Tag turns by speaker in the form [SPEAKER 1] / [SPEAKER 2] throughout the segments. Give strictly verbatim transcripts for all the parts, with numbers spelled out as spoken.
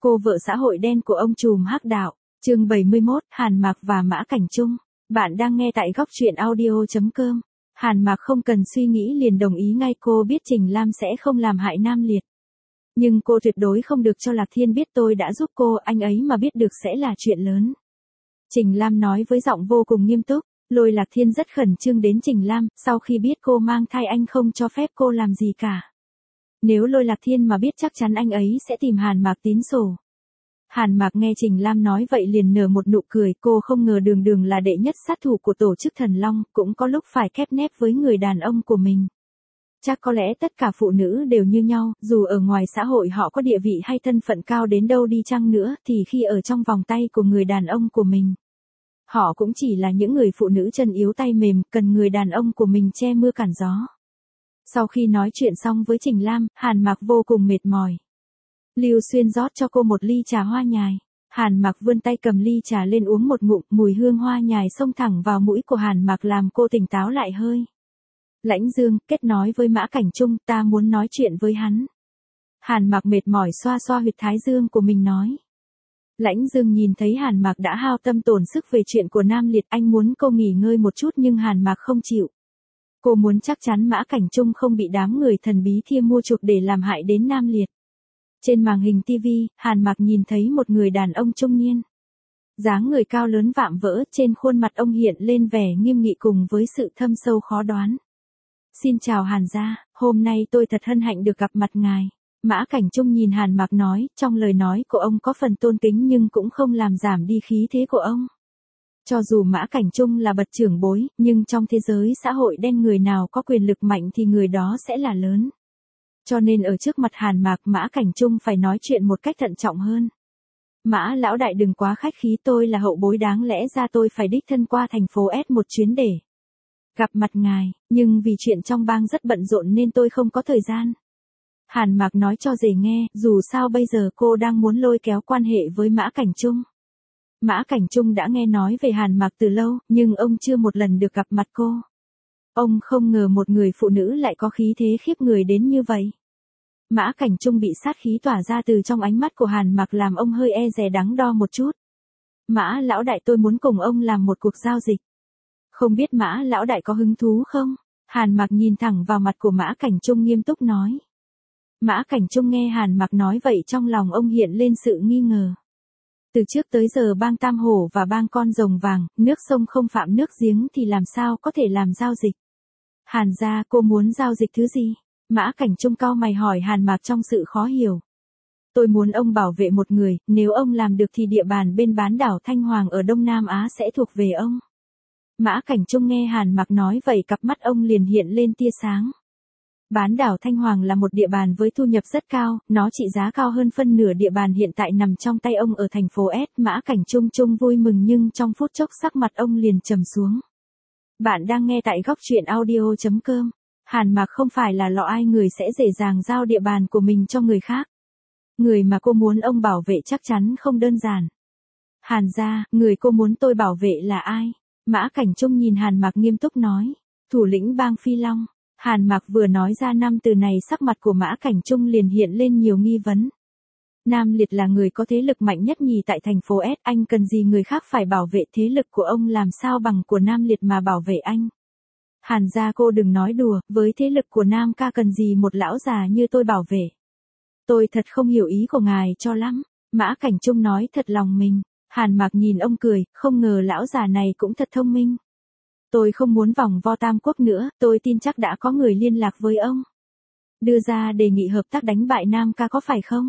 [SPEAKER 1] Cô vợ xã hội đen của ông trùm hắc đạo, chương bảy mươi mốt, Hàn Mạc và Mã Cảnh Trung. Bạn đang nghe tại góc truyện audio chấm com. Hàn Mạc không cần suy nghĩ liền đồng ý ngay, cô biết Trình Lam sẽ không làm hại Nam Liệt. Nhưng cô tuyệt đối không được cho Lạc Thiên biết tôi đã giúp cô, anh ấy mà biết được sẽ là chuyện lớn. Trình Lam nói với giọng vô cùng nghiêm túc. Lôi Lạc Thiên rất khẩn trương đến Trình Lam, sau khi biết cô mang thai anh không cho phép cô làm gì cả. Nếu Lôi Lạc Thiên mà biết chắc chắn anh ấy sẽ tìm Hàn Mạc tín sổ. Hàn Mạc nghe Trình Lam nói vậy liền nở một nụ cười, cô không ngờ Đường Đường là đệ nhất sát thủ của tổ chức Thần Long, cũng có lúc phải khép nép với người đàn ông của mình. Chắc có lẽ tất cả phụ nữ đều như nhau, dù ở ngoài xã hội họ có địa vị hay thân phận cao đến đâu đi chăng nữa thì khi ở trong vòng tay của người đàn ông của mình, họ cũng chỉ là những người phụ nữ chân yếu tay mềm, cần người đàn ông của mình che mưa cản gió. Sau khi nói chuyện xong với Trình Lam, Hàn Mạc vô cùng mệt mỏi. Lưu Xuyên rót cho cô một ly trà hoa nhài. Hàn Mạc vươn tay cầm ly trà lên uống một ngụm, mùi hương hoa nhài xông thẳng vào mũi của Hàn Mạc làm cô tỉnh táo lại hơi. Lãnh Dương, kết nói với Mã Cảnh Trung, ta muốn nói chuyện với hắn. Hàn Mạc mệt mỏi xoa xoa huyệt thái dương của mình nói. Lãnh Dương nhìn thấy Hàn Mạc đã hao tâm tổn sức về chuyện của Nam Liệt, anh muốn cô nghỉ ngơi một chút nhưng Hàn Mạc không chịu. Cô muốn chắc chắn Mã Cảnh Trung không bị đám người thần bí kia mua chuộc để làm hại đến Nam Liệt. Trên màn hình ti vi, Hàn Mạc nhìn thấy một người đàn ông trung niên. Dáng người cao lớn vạm vỡ, trên khuôn mặt ông hiện lên vẻ nghiêm nghị cùng với sự thâm sâu khó đoán. Xin chào Hàn gia, hôm nay tôi thật hân hạnh được gặp mặt ngài. Mã Cảnh Trung nhìn Hàn Mạc nói, trong lời nói của ông có phần tôn kính nhưng cũng không làm giảm đi khí thế của ông. Cho dù Mã Cảnh Trung là bậc trưởng bối, nhưng trong thế giới xã hội đen người nào có quyền lực mạnh thì người đó sẽ là lớn. Cho nên ở trước mặt Hàn Mạc, Mã Cảnh Trung phải nói chuyện một cách thận trọng hơn. Mã lão đại đừng quá khách khí, tôi là hậu bối, đáng lẽ ra tôi phải đích thân qua thành phố S một chuyến để gặp mặt ngài, nhưng vì chuyện trong bang rất bận rộn nên tôi không có thời gian. Hàn Mạc nói cho dễ nghe, dù sao bây giờ cô đang muốn lôi kéo quan hệ với Mã Cảnh Trung. Mã Cảnh Trung đã nghe nói về Hàn Mạc từ lâu, nhưng ông chưa một lần được gặp mặt cô. Ông không ngờ một người phụ nữ lại có khí thế khiếp người đến như vậy. Mã Cảnh Trung bị sát khí tỏa ra từ trong ánh mắt của Hàn Mạc làm ông hơi e dè đắn đo một chút. Mã lão đại, tôi muốn cùng ông làm một cuộc giao dịch. Không biết Mã lão đại có hứng thú không? Hàn Mạc nhìn thẳng vào mặt của Mã Cảnh Trung nghiêm túc nói. Mã Cảnh Trung nghe Hàn Mạc nói vậy trong lòng ông hiện lên sự nghi ngờ. Từ trước tới giờ bang Tam Hổ và bang Con Rồng Vàng, nước sông không phạm nước giếng thì làm sao có thể làm giao dịch. Hàn gia, cô muốn giao dịch thứ gì? Mã Cảnh Trung cau mày hỏi Hàn Mạc trong sự khó hiểu. Tôi muốn ông bảo vệ một người, nếu ông làm được thì địa bàn bên bán đảo Thanh Hoàng ở Đông Nam Á sẽ thuộc về ông. Mã Cảnh Trung nghe Hàn Mạc nói vậy cặp mắt ông liền hiện lên tia sáng. Bán đảo Thanh Hoàng là một địa bàn với thu nhập rất cao, nó trị giá cao hơn phân nửa địa bàn hiện tại nằm trong tay ông ở thành phố S. Mã Cảnh Trung Trung vui mừng nhưng trong phút chốc sắc mặt ông liền trầm xuống. Bạn đang nghe tại góc truyện audio chấm com. Hàn Mạc không phải là lọ ai người sẽ dễ dàng giao địa bàn của mình cho người khác. Người mà cô muốn ông bảo vệ chắc chắn không đơn giản. Hàn gia, người cô muốn tôi bảo vệ là ai? Mã Cảnh Trung nhìn Hàn Mạc nghiêm túc nói. Thủ lĩnh bang Phi Long. Hàn Mạc vừa nói ra năm từ này sắc mặt của Mã Cảnh Trung liền hiện lên nhiều nghi vấn. Nam Liệt là người có thế lực mạnh nhất nhì tại thành phố S, anh cần gì người khác phải bảo vệ, thế lực của ông làm sao bằng của Nam Liệt mà bảo vệ anh. Hàn gia, cô đừng nói đùa, với thế lực của Nam ca cần gì một lão già như tôi bảo vệ. Tôi thật không hiểu ý của ngài cho lắm. Mã Cảnh Trung nói thật lòng mình. Hàn Mạc nhìn ông cười, không ngờ lão già này cũng thật thông minh. Tôi không muốn vòng vo Tam Quốc nữa, tôi tin chắc đã có người liên lạc với ông. Đưa ra đề nghị hợp tác đánh bại Nam ca có phải không?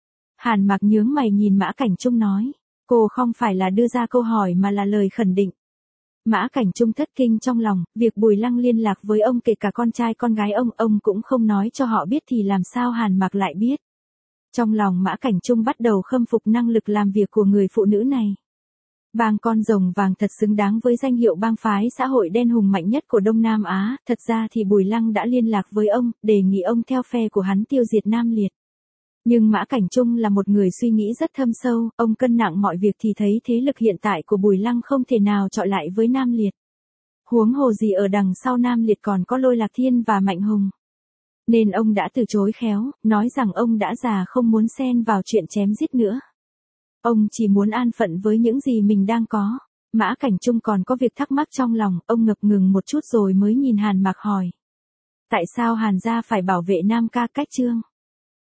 [SPEAKER 1] Hàn Mạc nhướng mày nhìn Mã Cảnh Trung nói. Cô không phải là đưa ra câu hỏi mà là lời khẳng định. Mã Cảnh Trung thất kinh trong lòng, việc Bùi Lăng liên lạc với ông kể cả con trai con gái ông, ông cũng không nói cho họ biết thì làm sao Hàn Mạc lại biết. Trong lòng Mã Cảnh Trung bắt đầu khâm phục năng lực làm việc của người phụ nữ này. Bang Con Rồng Vàng thật xứng đáng với danh hiệu bang phái xã hội đen hùng mạnh nhất của Đông Nam Á, thật ra thì Bùi Lăng đã liên lạc với ông, đề nghị ông theo phe của hắn tiêu diệt Nam Liệt. Nhưng Mã Cảnh Trung là một người suy nghĩ rất thâm sâu, ông cân nặng mọi việc thì thấy thế lực hiện tại của Bùi Lăng không thể nào chọi lại với Nam Liệt. Huống hồ gì ở đằng sau Nam Liệt còn có Lôi Lạc Thiên và Mạnh Hùng. nên ông đã từ chối khéo, nói rằng ông đã già không muốn xen vào chuyện chém giết nữa. Ông chỉ muốn an phận với những gì mình đang có. Mã Cảnh Trung còn có việc thắc mắc trong lòng, ông ngập ngừng một chút rồi mới nhìn Hàn Mạc hỏi. Tại sao Hàn gia phải bảo vệ Nam Ca Cách Trương?